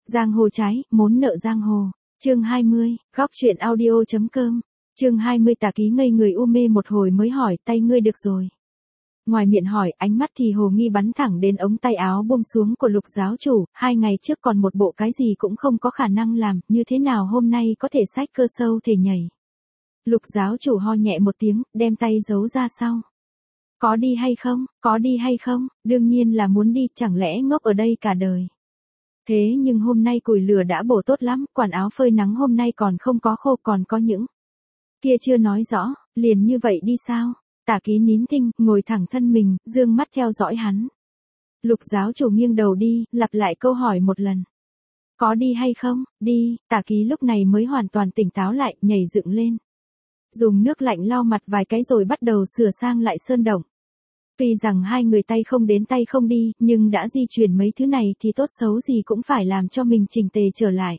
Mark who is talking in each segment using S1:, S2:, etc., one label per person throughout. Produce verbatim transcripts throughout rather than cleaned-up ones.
S1: Giang hồ trái, mốn nợ giang hồ. Chương hai mươi, góc truyện audio.com. Chương hai mươi Tà Ký ngây người u mê một hồi mới hỏi, tay ngươi được rồi. Ngoài miệng hỏi, ánh mắt thì hồ nghi bắn thẳng đến ống tay áo buông xuống của Lục giáo chủ, hai ngày trước còn một bộ cái gì cũng không có khả năng làm, như thế nào hôm nay có thể xách cơ sâu thể nhảy. Lục giáo chủ ho nhẹ một tiếng, đem tay giấu ra sau. Có đi hay không, có đi hay không, đương nhiên là muốn đi, chẳng lẽ ngốc ở đây cả đời. Thế nhưng hôm nay củi lửa đã bổ tốt lắm, quần áo phơi nắng hôm nay còn không có khô, còn có những kia chưa nói rõ, liền như vậy đi sao? Tả Ký nín thinh, ngồi thẳng thân mình, dương mắt theo dõi hắn. Lục giáo chủ nghiêng đầu đi, lặp lại câu hỏi một lần. Có đi hay không? Đi. Tả Ký lúc này mới hoàn toàn tỉnh táo lại, nhảy dựng lên. Dùng nước lạnh lau mặt vài cái rồi bắt đầu sửa sang lại sơn động. Tuy rằng hai người tay không đến tay không đi, nhưng đã di chuyển mấy thứ này thì tốt xấu gì cũng phải làm cho mình chỉnh tề trở lại.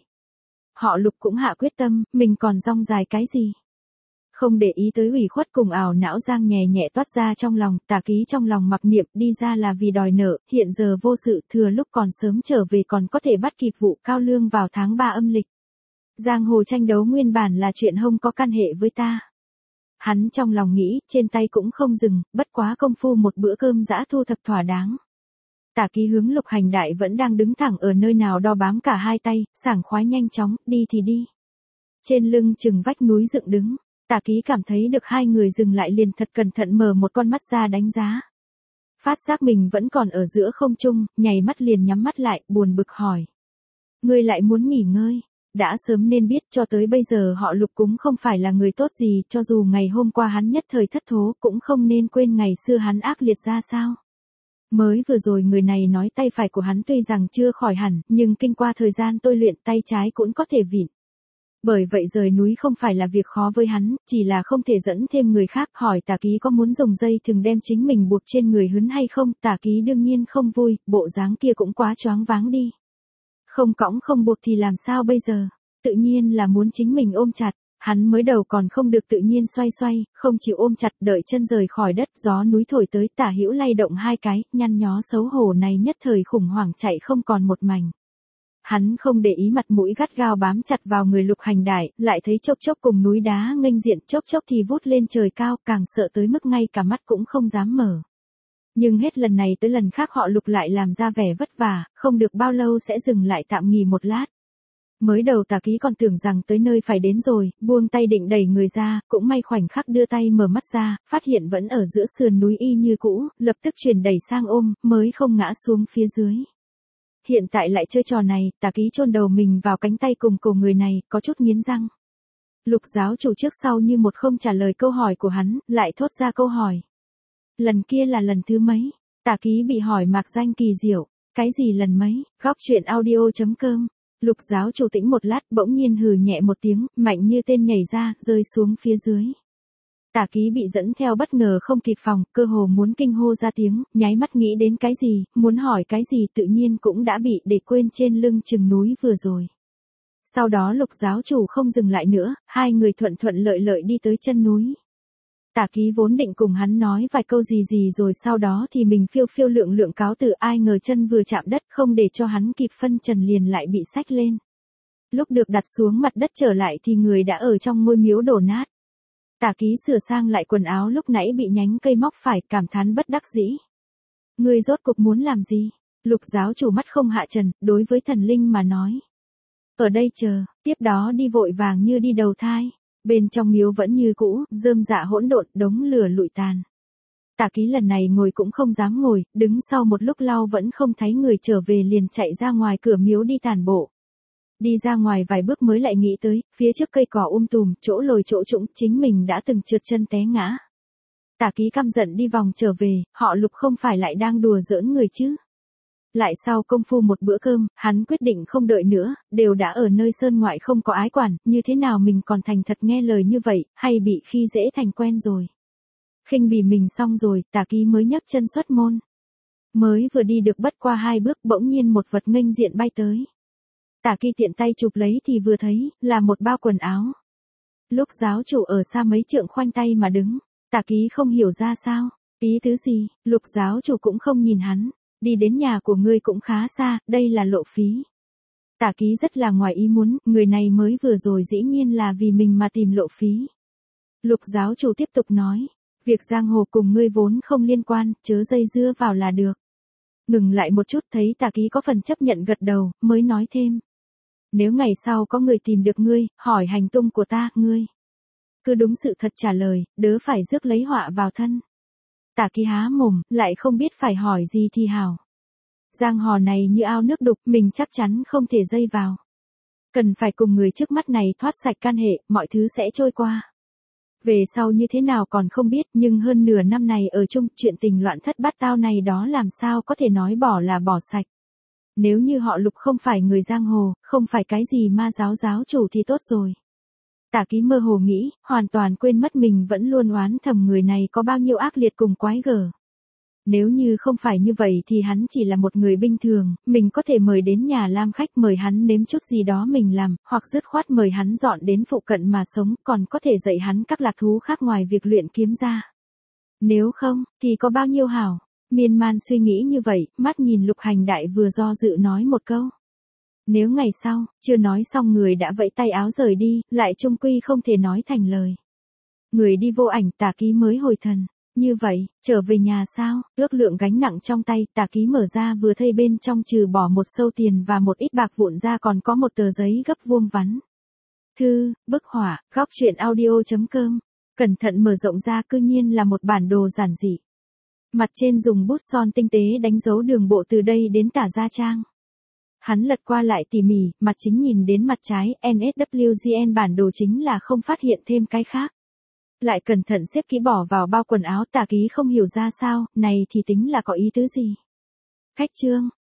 S1: Họ Lục cũng hạ quyết tâm, mình còn rong dài cái gì. Không để ý tới ủy khuất cùng ảo não giang nhẹ nhẹ toát ra trong lòng, Tả Ký trong lòng mặc niệm đi ra là vì đòi nợ, hiện giờ vô sự, thừa lúc còn sớm trở về còn có thể bắt kịp vụ cao lương vào tháng ba âm lịch. Giang hồ tranh đấu nguyên bản là chuyện không có căn hệ với ta. Hắn trong lòng nghĩ, trên tay cũng không dừng, bất quá công phu một bữa cơm dã thu thập thỏa đáng. Tả Ký hướng Lục Hành Đại vẫn đang đứng thẳng ở nơi nào đó bám cả hai tay, sảng khoái nhanh chóng, đi thì đi. Trên lưng chừng vách núi dựng đứng, Tả Ký cảm thấy được hai người dừng lại liền thật cẩn thận mở một con mắt ra đánh giá. Phát giác mình vẫn còn ở giữa không trung, nhảy mắt liền nhắm mắt lại, buồn bực hỏi. Ngươi lại muốn nghỉ ngơi? Đã sớm nên biết cho tới bây giờ họ Lục cũng không phải là người tốt gì, cho dù ngày hôm qua hắn nhất thời thất thố cũng không nên quên ngày xưa hắn ác liệt ra sao. Mới vừa rồi người này nói tay phải của hắn tuy rằng chưa khỏi hẳn, nhưng kinh qua thời gian tôi luyện tay trái cũng có thể vịn. Bởi vậy rời núi không phải là việc khó với hắn, chỉ là không thể dẫn thêm người khác. Hỏi Tả Ký có muốn dùng dây thừng đem chính mình buộc trên người hứng hay không, Tả Ký đương nhiên không vui, bộ dáng kia cũng quá choáng váng đi. Không cõng không buộc thì làm sao bây giờ, tự nhiên là muốn chính mình ôm chặt, hắn mới đầu còn không được tự nhiên xoay xoay, không chịu ôm chặt đợi chân rời khỏi đất, gió núi thổi tới Tả Hữu lay động hai cái, nhăn nhó xấu hổ này nhất thời khủng hoảng chạy không còn một mảnh. Hắn không để ý mặt mũi gắt gao bám chặt vào người Lục Hành Đại, lại thấy chốc chốc cùng núi đá nghênh diện, chốc chốc thì vút lên trời cao, càng sợ tới mức ngay cả mắt cũng không dám mở. Nhưng hết lần này tới lần khác họ Lục lại làm ra vẻ vất vả, không được bao lâu sẽ dừng lại tạm nghỉ một lát. Mới đầu Tả Ký còn tưởng rằng tới nơi phải đến rồi, buông tay định đẩy người ra, cũng may khoảnh khắc đưa tay mở mắt ra, phát hiện vẫn ở giữa sườn núi y như cũ, lập tức chuyển đẩy sang ôm, mới không ngã xuống phía dưới. Hiện tại lại chơi trò này, Tả Ký chôn đầu mình vào cánh tay cùng cổ người này, có chút nghiến răng. Lục giáo chủ trước sau như một không trả lời câu hỏi của hắn, lại thốt ra câu hỏi. Lần kia là lần thứ mấy? Tả Ký bị hỏi mạc danh kỳ diệu, cái gì lần mấy? Góc truyện audio.com. Lục giáo chủ tĩnh một lát, bỗng nhiên hừ nhẹ một tiếng, mạnh như tên nhảy ra, rơi xuống phía dưới. Tả Ký bị dẫn theo bất ngờ không kịp phòng, cơ hồ muốn kinh hô ra tiếng, nháy mắt nghĩ đến cái gì, muốn hỏi cái gì tự nhiên cũng đã bị để quên trên lưng chừng núi vừa rồi. Sau đó Lục giáo chủ không dừng lại nữa, hai người thuận thuận lợi lợi đi tới chân núi. Tả Ký vốn định cùng hắn nói vài câu gì gì rồi sau đó thì mình phiêu phiêu lượng lượng cáo từ, ai ngờ chân vừa chạm đất không để cho hắn kịp phân trần liền lại bị xách lên. Lúc được đặt xuống mặt đất trở lại thì người đã ở trong ngôi miếu đổ nát. Tả Ký sửa sang lại quần áo lúc nãy bị nhánh cây móc phải, cảm thán bất đắc dĩ. Ngươi rốt cục muốn làm gì? Lục giáo chủ mắt không hạ trần, đối với thần linh mà nói. Ở đây chờ, tiếp đó đi vội vàng như đi đầu thai. Bên trong miếu vẫn như cũ, rơm rạ hỗn độn, đống lửa lụi tàn. Tả Ký lần này ngồi cũng không dám ngồi, đứng sau một lúc lâu vẫn không thấy người trở về liền chạy ra ngoài cửa miếu đi tản bộ. Đi ra ngoài vài bước mới lại nghĩ tới, phía trước cây cỏ um tùm, chỗ lồi chỗ trũng, chính mình đã từng trượt chân té ngã. Tả Ký căm giận đi vòng trở về, họ Lục không phải lại đang đùa giỡn người chứ. Lại sau công phu một bữa cơm, hắn quyết định không đợi nữa, đều đã ở nơi sơn ngoại không có ái quản, như thế nào mình còn thành thật nghe lời như vậy, hay bị khi dễ thành quen rồi. Khinh bỉ mình xong rồi, Tả Ký mới nhấc chân xuất môn. Mới vừa đi được bất qua hai bước bỗng nhiên một vật nghênh diện bay tới. Tả Ký tiện tay chụp lấy thì vừa thấy, là một bao quần áo. Lúc giáo chủ ở xa mấy trượng khoanh tay mà đứng, Tả Ký không hiểu ra sao, ý tứ gì, Lục giáo chủ cũng không nhìn hắn. Đi đến nhà của ngươi cũng khá xa, đây là lộ phí. Tả Ký rất là ngoài ý muốn, người này mới vừa rồi dĩ nhiên là vì mình mà tìm lộ phí. Lục giáo chủ tiếp tục nói, việc giang hồ cùng ngươi vốn không liên quan, chớ dây dưa vào là được. Ngừng lại một chút thấy Tả Ký có phần chấp nhận gật đầu, mới nói thêm. Nếu ngày sau có người tìm được ngươi, hỏi hành tung của ta, ngươi cứ đúng sự thật trả lời, đỡ phải rước lấy họa vào thân. Tả Ký há mồm, lại không biết phải hỏi gì thì hảo. Giang hồ này như ao nước đục, mình chắc chắn không thể dây vào. Cần phải cùng người trước mắt này thoát sạch can hệ, mọi thứ sẽ trôi qua. Về sau như thế nào còn không biết, nhưng hơn nửa năm này ở chung, chuyện tình loạn thất bát tao này đó làm sao có thể nói bỏ là bỏ sạch. Nếu như họ Lục không phải người giang hồ, không phải cái gì ma giáo giáo chủ thì tốt rồi. Tả Ký mơ hồ nghĩ, hoàn toàn quên mất mình vẫn luôn oán thầm người này có bao nhiêu ác liệt cùng quái gở. Nếu như không phải như vậy thì hắn chỉ là một người bình thường, mình có thể mời đến nhà làm khách, mời hắn nếm chút gì đó mình làm, hoặc dứt khoát mời hắn dọn đến phụ cận mà sống, còn có thể dạy hắn các lạc thú khác ngoài việc luyện kiếm ra. Nếu không, thì có bao nhiêu hảo. Miên man suy nghĩ như vậy, mắt nhìn Lục Hành Đại vừa do dự nói một câu. Nếu ngày sau, chưa nói xong người đã vẫy tay áo rời đi, lại chung quy không thể nói thành lời. Người đi vô ảnh, Tả Ký mới hồi thần. Như vậy, trở về nhà sao, ước lượng gánh nặng trong tay, Tả Ký mở ra vừa thấy bên trong trừ bỏ một sâu tiền và một ít bạc vụn ra còn có một tờ giấy gấp vuông vắn. Thư, bức họa, góc truyện audio chấm com. Cẩn thận mở rộng ra cư nhiên là một bản đồ giản dị. Mặt trên dùng bút son tinh tế đánh dấu đường bộ từ đây đến Tả Gia Trang. Hắn lật qua lại tỉ mỉ, mặt chính nhìn đến mặt trái, en ét vê giê en bản đồ chính là không phát hiện thêm cái khác. Lại cẩn thận xếp kỹ bỏ vào bao quần áo, Tả Ký không hiểu ra sao, này thì tính là có ý tứ gì. Khách trương,